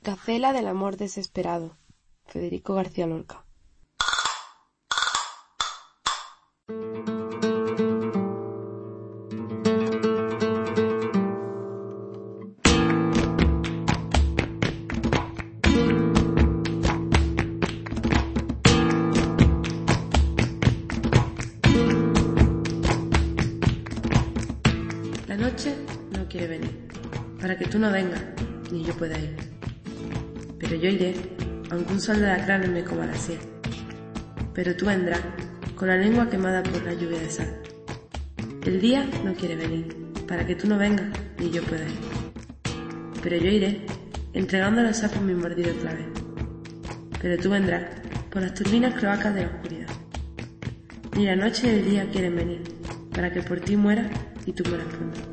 Gacela del amor desesperado. Federico García Lorca. La noche no quiere venir, para que tú no vengas, ni yo pueda ir. Pero yo iré, aunque un sol de alacranes me coma la sien. Pero tú vendrás, con la lengua quemada por la lluvia de sal. El día no quiere venir, para que tú no vengas, ni yo pueda ir. Pero yo iré, entregando a los sapos mi mordido clavel. Pero tú vendrás, por las turbinas cloacas de la oscuridad. Ni la noche ni el día quieren venir, para que por ti muera y tú mueras por mí.